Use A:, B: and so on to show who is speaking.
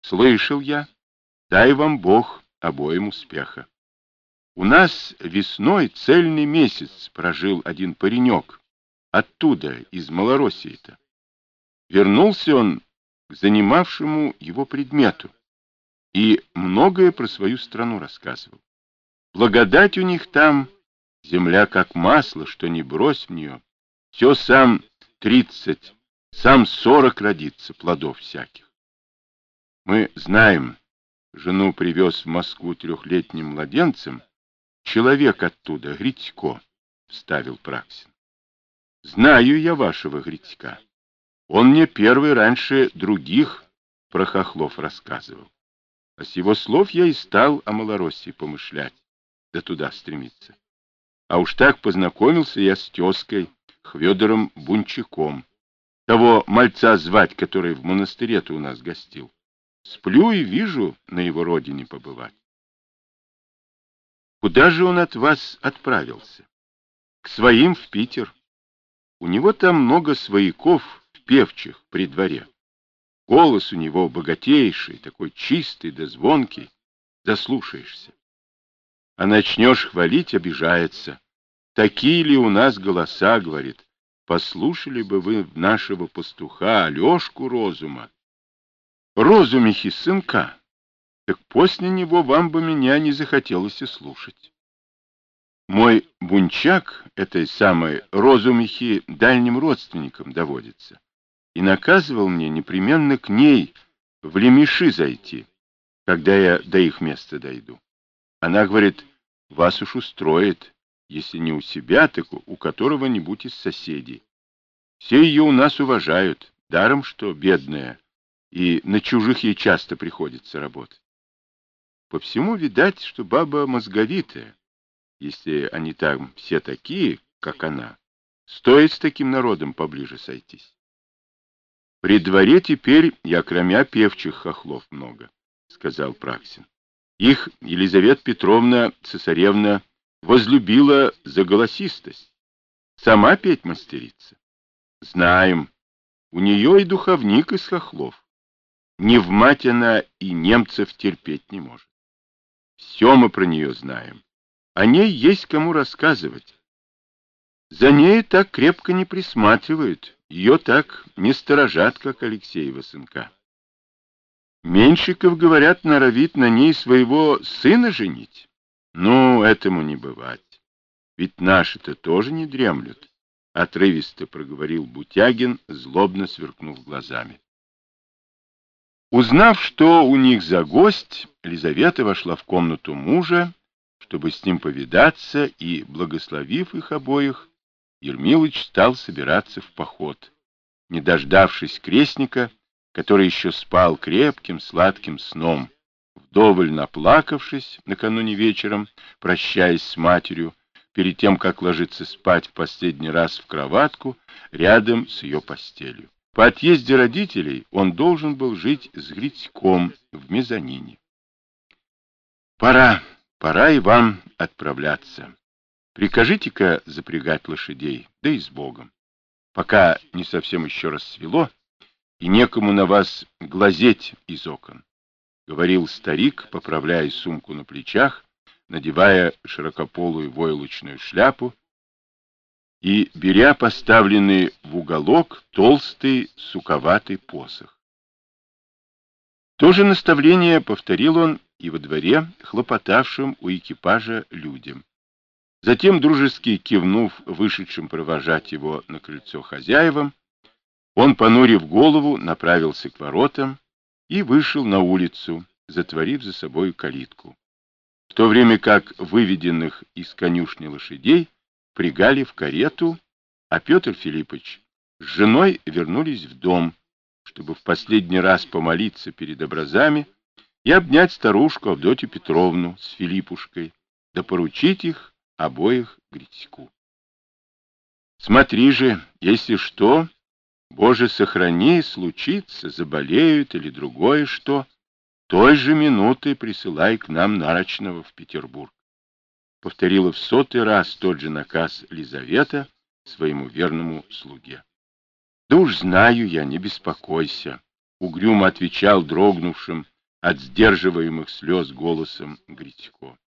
A: Слышал я. Дай вам Бог обоим успеха. У нас весной цельный месяц прожил один паренек. Оттуда, из Малороссии-то. Вернулся он к занимавшему его предмету и многое про свою страну рассказывал. Благодать у них там, земля как масло, что не брось в нее. Все сам 30, сам 40 родится, плодов всяких. Мы знаем, жену привез в Москву 3-летним младенцем, человек оттуда, Гритько, — вставил Праксин. Знаю я вашего Гритька. Он мне первый раньше других про хохлов рассказывал. А с его слов я и стал о Малороссии помышлять, да туда стремиться. А уж так познакомился я с тезкой, Хвёдором Бунчаком. Того мальца звать, который в монастыре-то у нас гостил. Сплю и вижу на его родине побывать. Куда же он от вас отправился? К своим в Питер. У него там много свояков в певчих при дворе. Голос у него богатейший, такой чистый да звонкий, заслушаешься. А начнешь хвалить, обижается. Такие ли у нас голоса, говорит, послушали бы вы нашего пастуха Алешку Розума. Розумихи сынка, так после него вам бы меня не захотелось и слушать. Мой Бунчак этой самой Розумихи дальним родственником доводится и наказывал мне непременно к ней в Лемеши зайти, когда я до их места дойду. Она говорит, вас уж устроит, если не у себя, так у которого-нибудь из соседей. Все ее у нас уважают, даром что бедная, и на чужих ей часто приходится работать. По всему видать, что баба мозговитая, если они там все такие, как она, стоит с таким народом поближе сойтись. При дворе теперь я кроме певчих хохлов много, — сказал Праксин. Их Елизавета Петровна Цесаревна возлюбила за голосистость. Сама петь мастерица. Знаем, у нее и духовник из хохлов. Не в мать она и немцев терпеть не может. Все мы про нее знаем. О ней есть кому рассказывать. За ней так крепко не присматривают, ее так не сторожат, как Алексеева сынка. Меньшиков, говорят, норовит на ней своего сына женить. Ну, этому не бывать. Ведь наши-то тоже не дремлют, — отрывисто проговорил Бутягин, злобно сверкнув глазами. Узнав, что у них за гость, Лизавета вошла в комнату мужа, чтобы с ним повидаться, и, благословив их обоих, Ермилыч стал собираться в поход. Не дождавшись крестника, который еще спал крепким сладким сном, вдоволь наплакавшись накануне вечером, прощаясь с матерью, перед тем, как ложиться спать в последний раз в кроватку рядом с ее постелью. По отъезде родителей он должен был жить с Гритьком в мезонине. Пора и вам отправляться. Прикажите-ка запрягать лошадей, да и с Богом. Пока не совсем еще рассвело, и некому на вас глазеть из окон, — говорил старик, поправляя сумку на плечах, надевая широкополую войлочную шляпу и беря поставленный в уголок толстый суковатый посох. То же наставление повторил он и во дворе хлопотавшим у экипажа людям. Затем, дружески кивнув вышедшим провожать его на крыльцо хозяевам, он, понурив голову, направился к воротам и вышел на улицу, затворив за собой калитку, в то время как выведенных из конюшни лошадей впрягали в карету, а Петр Филиппович с женой вернулись в дом, чтобы в последний раз помолиться перед образами и обнять старушку Авдотью Петровну с Филиппушкой, да поручить их обоих Гритьку. Смотри же, если что, Боже, сохрани, случится, заболеют или другое что, той же минуты присылай к нам нарочного в Петербург. Повторила в 100-й раз тот же наказ Лизавета своему верному слуге. Да уж знаю я, не беспокойся, угрюмо отвечал дрогнувшим от сдерживаемых слез голосом Гритько.